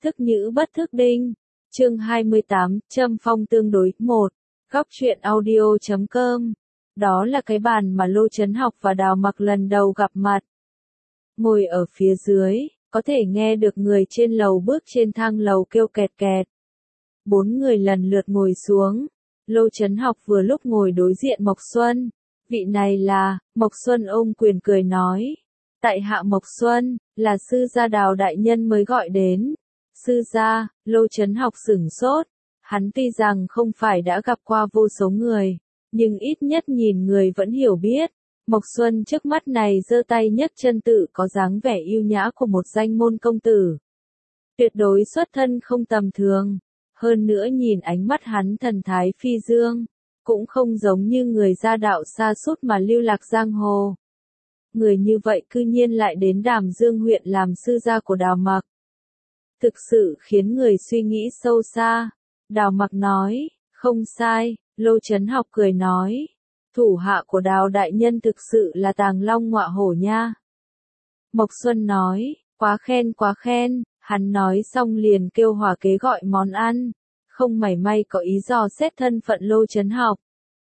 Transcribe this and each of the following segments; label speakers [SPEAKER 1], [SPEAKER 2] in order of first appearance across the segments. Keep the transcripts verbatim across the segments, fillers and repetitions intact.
[SPEAKER 1] Thức nhữ bất thức đinh. Chương hai mươi tám, châm phong tương đối. một. Góc truyện audio chấm com. Đó là cái bàn mà Lô Chấn Học và Đào Mặc lần đầu gặp mặt. Ngồi ở phía dưới, có thể nghe được người trên lầu bước trên thang lầu kêu kẹt kẹt. Bốn người lần lượt ngồi xuống. Lô Chấn Học vừa lúc ngồi đối diện Mộc Xuân. Vị này là, Mộc Xuân ôm quyền cười nói. Tại hạ Mộc Xuân, là sư gia Đào đại nhân mới gọi đến. Sư gia, Lô Chấn Học sửng sốt. Hắn tuy rằng không phải đã gặp qua vô số người, nhưng ít nhất nhìn người vẫn hiểu biết. Mộc Xuân trước mắt này giơ tay nhấc chân tự có dáng vẻ yêu nhã của một danh môn công tử. Tuyệt đối xuất thân không tầm thường. Hơn nữa nhìn ánh mắt hắn thần thái phi dương, cũng không giống như người gia đạo xa sút mà lưu lạc giang hồ. Người như vậy cư nhiên lại đến Đàm Dương huyện làm sư gia của Đào Mặc. Thực sự khiến người suy nghĩ sâu xa. Đào Mặc nói, không sai. Lô Chấn Học cười nói, thủ hạ của Đào đại nhân thực sự là tàng long ngọa hổ nha. Mộc Xuân nói, quá khen quá khen. Hắn nói xong liền kêu hỏa kế gọi món ăn, không mảy may có ý dò xét thân phận Lô Chấn Học.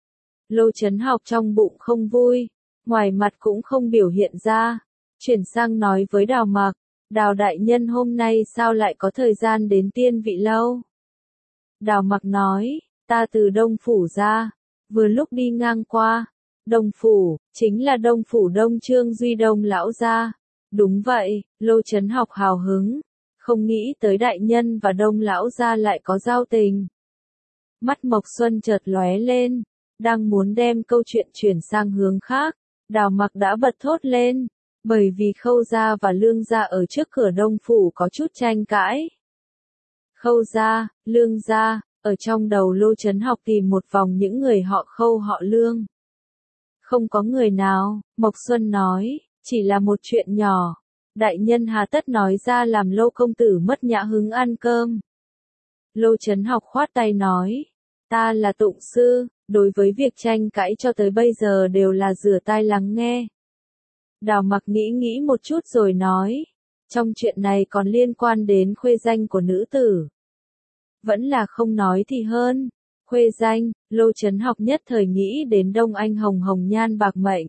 [SPEAKER 1] Lô Chấn Học trong bụng không vui, ngoài mặt cũng không biểu hiện ra, chuyển sang nói với Đào Mặc, Đào đại nhân hôm nay sao lại có thời gian đến Tiên Vị lâu? Đào Mặc nói, ta từ Đông Phủ ra, vừa lúc đi ngang qua. Đông Phủ, chính là Đông Phủ Đông Trương Duy Đông lão gia. Đúng vậy, Lô Chấn Học hào hứng. Không nghĩ tới đại nhân và Đông lão gia lại có giao tình. Mắt Mộc Xuân chợt lóe lên, đang muốn đem câu chuyện chuyển sang hướng khác, Đào Mặc đã bật thốt lên, bởi vì Khâu gia và Lương gia ở trước cửa Đông Phủ có chút tranh cãi. Khâu gia, Lương gia, ở trong đầu Lô Chấn Học tìm một vòng những người họ Khâu họ Lương. Không có người nào, Mộc Xuân nói, chỉ là một chuyện nhỏ. Đại nhân hà tất nói ra làm Lô công tử mất nhã hứng ăn cơm. Lô Chấn Học khoát tay nói, ta là tụng sư, đối với việc tranh cãi cho tới bây giờ đều là rửa tai lắng nghe. Đào Mặc nghĩ nghĩ một chút rồi nói, trong chuyện này còn liên quan đến khuê danh của nữ tử. Vẫn là không nói thì hơn. Khuê danh, Lô Chấn Học nhất thời nghĩ đến Đông Anh Hồng Hồng Nhan bạc mệnh.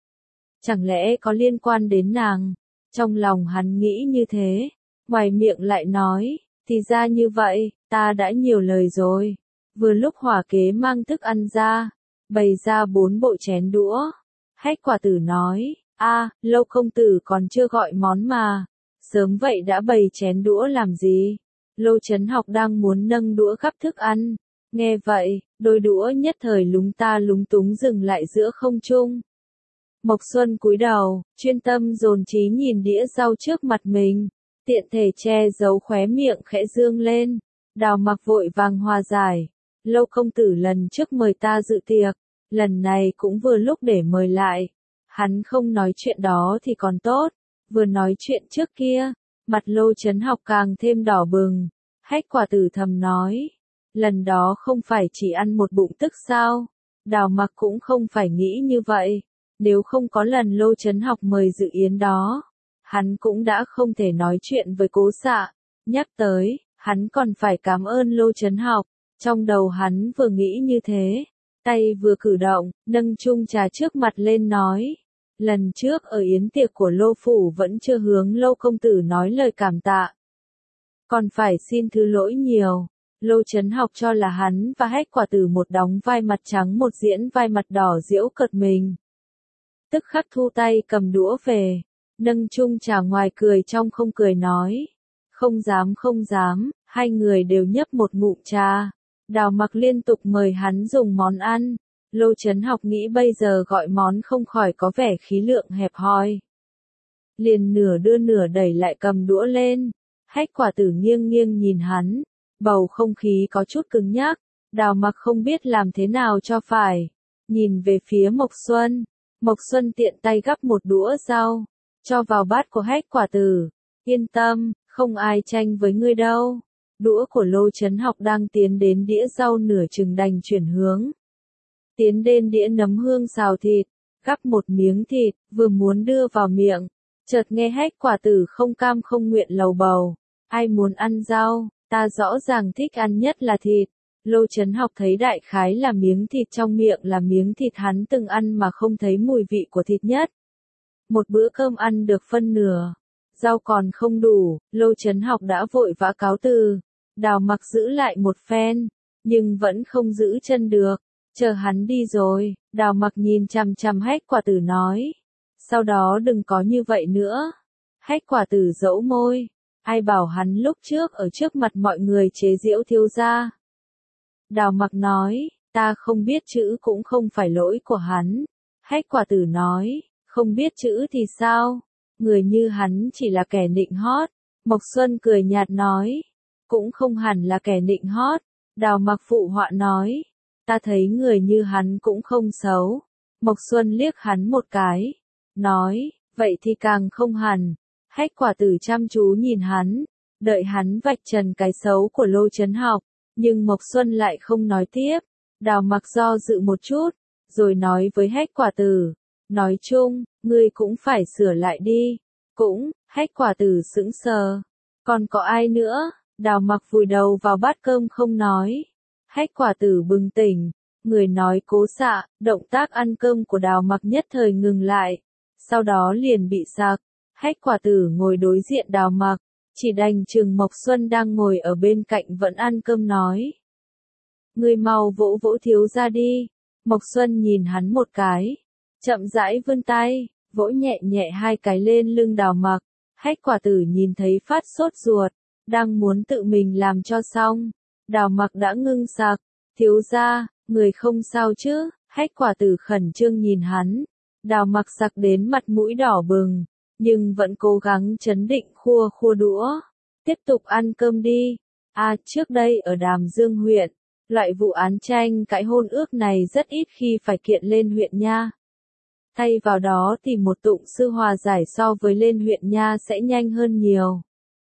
[SPEAKER 1] Chẳng lẽ có liên quan đến nàng? Trong lòng hắn nghĩ như thế, ngoài miệng lại nói, thì ra như vậy, ta đã nhiều lời rồi. Vừa lúc hỏa kế mang thức ăn ra, bày ra bốn bộ chén đũa. Hách Quả Tử nói, a, Lô công tử còn chưa gọi món mà, sớm vậy đã bày chén đũa làm gì? Lô Chấn Học đang muốn nâng đũa gắp thức ăn, nghe vậy, đôi đũa nhất thời lúng ta lúng túng dừng lại giữa không trung. Mộc Xuân cúi đầu, chuyên tâm dồn trí nhìn đĩa rau trước mặt mình, tiện thể che giấu khóe miệng khẽ dương lên. Đào Mặc vội vàng hòa giải, Lô công tử lần trước mời ta dự tiệc, lần này cũng vừa lúc để mời lại. Hắn không nói chuyện đó thì còn tốt, vừa nói chuyện trước kia, mặt Lô Chấn Học càng thêm đỏ bừng. Hách Quả Tử thầm nói, lần đó không phải chỉ ăn một bụng tức sao? Đào Mặc cũng không phải nghĩ như vậy. Nếu không có lần Lô Chấn Học mời dự yến đó, hắn cũng đã không thể nói chuyện với Cố Xạ. Nhắc tới, hắn còn phải cảm ơn Lô Chấn Học. Trong đầu hắn vừa nghĩ như thế, tay vừa cử động, nâng chung trà trước mặt lên nói. Lần trước ở yến tiệc của Lô Phủ vẫn chưa hướng Lô công tử nói lời cảm tạ. Còn phải xin thứ lỗi nhiều. Lô Chấn Học cho là hắn và Hách Quả Tử một đóng vai mặt trắng một diễn vai mặt đỏ giễu cợt mình. Tức khắc thu tay cầm đũa về, nâng chung trà ngoài cười trong không cười nói. Không dám không dám, hai người đều nhấp một ngụm trà. Đào Mặc liên tục mời hắn dùng món ăn. Lô Chấn Học nghĩ bây giờ gọi món không khỏi có vẻ khí lượng hẹp hòi. Liền nửa đưa nửa đẩy lại cầm đũa lên. Hách Quả Tử nghiêng nghiêng nhìn hắn, bầu không khí có chút cứng nhắc. Đào Mặc không biết làm thế nào cho phải. Nhìn về phía Mộc Xuân. Mộc Xuân tiện tay gắp một đũa rau, cho vào bát của Hách Quả Tử. Yên tâm, không ai tranh với ngươi đâu. Đũa của Lô Chấn Học đang tiến đến đĩa rau nửa chừng đành chuyển hướng. Tiến đến đĩa nấm hương xào thịt, gắp một miếng thịt, vừa muốn đưa vào miệng. Chợt nghe Hách Quả Tử không cam không nguyện lầu bầu. Ai muốn ăn rau, ta rõ ràng thích ăn nhất là thịt. Lô Chấn Học thấy đại khái là miếng thịt trong miệng là miếng thịt hắn từng ăn mà không thấy mùi vị của thịt nhất. Một bữa cơm ăn được phân nửa, rau còn không đủ, Lô Chấn Học đã vội vã cáo từ. Đào Mặc giữ lại một phen, nhưng vẫn không giữ chân được. Chờ hắn đi rồi, Đào Mặc nhìn chằm chằm Hách Quả Tử nói. Sau đó đừng có như vậy nữa. Hách Quả Tử dẫu môi. Ai bảo hắn lúc trước ở trước mặt mọi người chế giễu thiếu gia. Đào Mặc nói, ta không biết chữ cũng không phải lỗi của hắn. Hách Quả Tử nói, không biết chữ thì sao? Người như hắn chỉ là kẻ nịnh hót. Mộc Xuân cười nhạt nói, cũng không hẳn là kẻ nịnh hót. Đào Mặc phụ họa nói, ta thấy người như hắn cũng không xấu. Mộc Xuân liếc hắn một cái, nói, vậy thì càng không hẳn. Hách Quả Tử chăm chú nhìn hắn, đợi hắn vạch trần cái xấu của Lô Chấn Học, nhưng Mộc Xuân lại không nói tiếp. Đào Mặc do dự một chút, rồi nói với Hách Quả Tử, nói chung, ngươi cũng phải sửa lại đi. Cũng, Hách Quả Tử sững sờ. Còn có ai nữa? Đào Mặc vùi đầu vào bát cơm không nói. Hách Quả Tử bừng tỉnh, người nói cố xạ, động tác ăn cơm của Đào Mặc nhất thời ngừng lại, sau đó liền bị sặc. Hách Quả Tử ngồi đối diện Đào Mặc, chỉ đành chừng Mộc Xuân đang ngồi ở bên cạnh vẫn ăn cơm nói. Ngươi mau vỗ vỗ thiếu gia đi. Mộc Xuân nhìn hắn một cái, chậm rãi vươn tay, vỗ nhẹ nhẹ hai cái lên lưng Đào Mặc. Hách Quả Tử nhìn thấy phát sốt ruột, đang muốn tự mình làm cho xong. Đào Mặc đã ngưng sặc, thiếu gia, người không sao chứ? Hách Quả Tử khẩn trương nhìn hắn. Đào Mặc sặc đến mặt mũi đỏ bừng, nhưng vẫn cố gắng trấn định khua khua đũa. Tiếp tục ăn cơm đi. À, trước đây ở Đàm Dương huyện, loại vụ án tranh cãi hôn ước này rất ít khi phải kiện lên huyện nha. Thay vào đó thì một tụng sư hòa giải so với lên huyện nha sẽ nhanh hơn nhiều.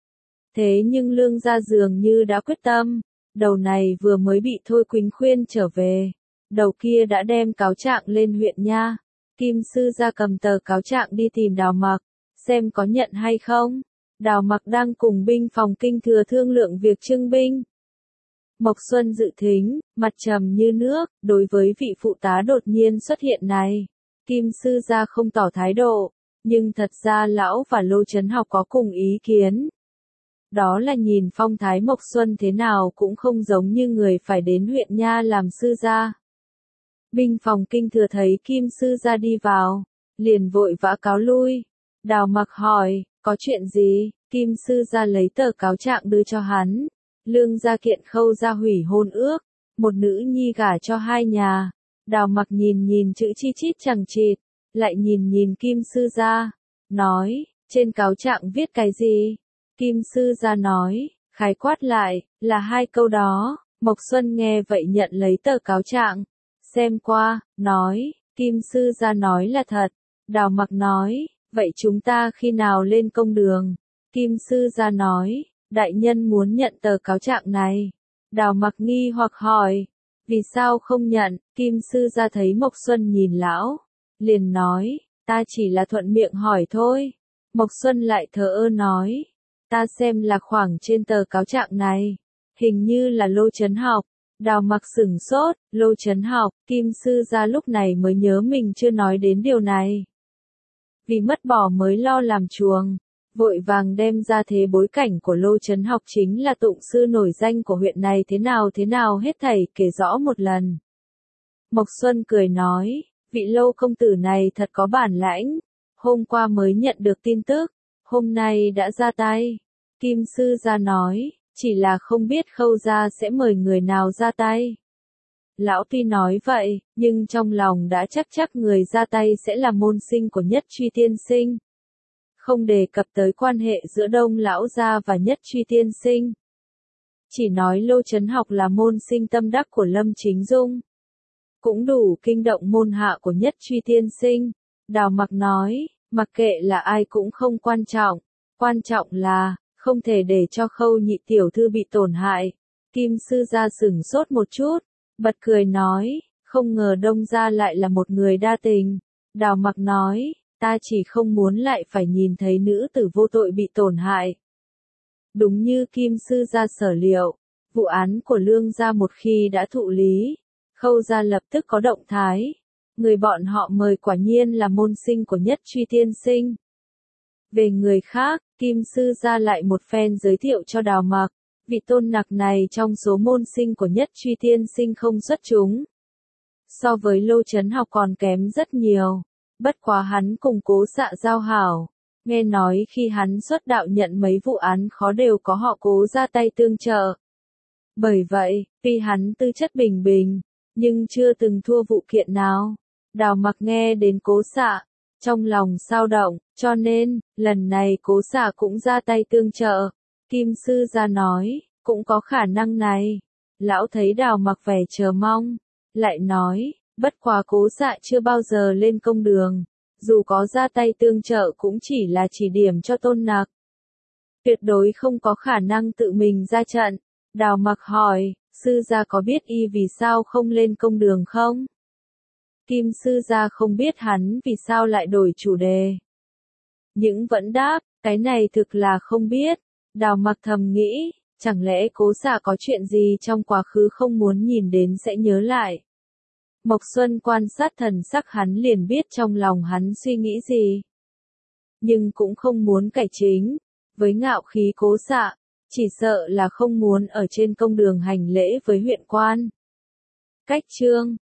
[SPEAKER 1] Thế nhưng Lương gia dường như đã quyết tâm, đầu này vừa mới bị Thôi Quỳnh khuyên trở về, đầu kia đã đem cáo trạng lên huyện nha. Kim sư gia cầm tờ cáo trạng đi tìm Đào Mặc, xem có nhận hay không. Đào Mặc đang cùng binh phòng kinh thừa thương lượng việc trưng binh. Mộc Xuân dự thính, mặt trầm như nước, đối với vị phụ tá đột nhiên xuất hiện này. Kim sư gia không tỏ thái độ, nhưng thật ra lão và Lô Chấn Học có cùng ý kiến. Đó là nhìn phong thái Mộc Xuân thế nào cũng không giống như người phải đến huyện nha làm sư gia. Binh phòng kinh thừa thấy Kim sư gia đi vào, liền vội vã cáo lui. Đào Mặc hỏi, có chuyện gì? Kim sư gia lấy tờ cáo trạng đưa cho hắn. Lương gia kiện Khâu gia hủy hôn ước, một nữ nhi gả cho hai nhà. Đào Mặc nhìn nhìn chữ chi chít chằng chịt, lại nhìn nhìn Kim sư gia, nói, trên cáo trạng viết cái gì? Kim sư gia nói, khái quát lại, là hai câu đó. Mộc Xuân nghe vậy nhận lấy tờ cáo trạng, xem qua, nói, Kim sư gia nói là thật. Đào Mặc nói, vậy chúng ta khi nào lên công đường? Kim sư gia nói, đại nhân muốn nhận tờ cáo trạng này. Đào Mặc nghi hoặc hỏi, vì sao không nhận? Kim sư gia thấy Mộc Xuân nhìn lão, liền nói, ta chỉ là thuận miệng hỏi thôi. Mộc Xuân lại thờ ơ nói, ta xem là khoảng trên tờ cáo trạng này, hình như là Lô Chấn Học. Đào Mặc sửng sốt, Lô Chấn Học. Kim sư gia lúc này mới nhớ mình chưa nói đến điều này. Vì mất bò mới lo làm chuồng, vội vàng đem ra thế bối cảnh của Lô Chấn Học chính là tụng sư nổi danh của huyện này thế nào thế nào hết thảy kể rõ một lần. Mộc Xuân cười nói, vị Lô công tử này thật có bản lãnh, hôm qua mới nhận được tin tức, hôm nay đã ra tay. Kim sư gia nói, chỉ là không biết Khâu gia sẽ mời người nào ra tay. Lão tuy nói vậy, nhưng trong lòng đã chắc chắc người ra tay sẽ là môn sinh của Nhất Truy tiên sinh. Không đề cập tới quan hệ giữa Đông lão gia và Nhất Truy tiên sinh. Chỉ nói Lô Chấn Học là môn sinh tâm đắc của Lâm Chính Dung. Cũng đủ kinh động môn hạ của Nhất Truy tiên sinh. Đào Mặc nói, mặc kệ là ai cũng không quan trọng. Quan trọng là, không thể để cho Khâu nhị tiểu thư bị tổn hại. Kim sư gia sửng sốt một chút, bật cười nói, không ngờ Đông gia lại là một người đa tình. Đào Mặc nói, ta chỉ không muốn lại phải nhìn thấy nữ tử vô tội bị tổn hại. Đúng như Kim sư gia sở liệu, vụ án của Lương gia một khi đã thụ lý, Khâu gia lập tức có động thái. Người bọn họ mời quả nhiên là môn sinh của Nhất Truy tiên sinh. Về người khác, Kim sư gia lại một phen giới thiệu cho Đào Mặc, vị tôn nặc này trong số môn sinh của Nhất Truy tiên sinh không xuất chúng. So với Lô Chấn Học còn kém rất nhiều, bất quá hắn cùng Cố Dạ giao hảo. Nghe nói khi hắn xuất đạo nhận mấy vụ án khó đều có họ Cố ra tay tương trợ. Bởi vậy, tuy hắn tư chất bình bình, nhưng chưa từng thua vụ kiện nào. Đào Mặc nghe đến Cố Dạ, trong lòng sao động, cho nên, lần này Cố Dạ cũng ra tay tương trợ. Kim sư gia nói, cũng có khả năng này. Lão thấy Đào Mặc vẻ chờ mong, lại nói, bất quá Cố Dạ chưa bao giờ lên công đường. Dù có ra tay tương trợ cũng chỉ là chỉ điểm cho tôn nặc. Tuyệt đối không có khả năng tự mình ra trận. Đào Mặc hỏi, sư gia có biết y vì sao không lên công đường không? Kim sư gia không biết hắn vì sao lại đổi chủ đề. Nhưng vẫn đáp, cái này thực là không biết. Đào Mặc thầm nghĩ, chẳng lẽ Cố Dạ có chuyện gì trong quá khứ không muốn nhìn đến sẽ nhớ lại. Mộc Xuân quan sát thần sắc hắn liền biết trong lòng hắn suy nghĩ gì. Nhưng cũng không muốn cải chính, với ngạo khí Cố Dạ, chỉ sợ là không muốn ở trên công đường hành lễ với huyện quan. Cách chương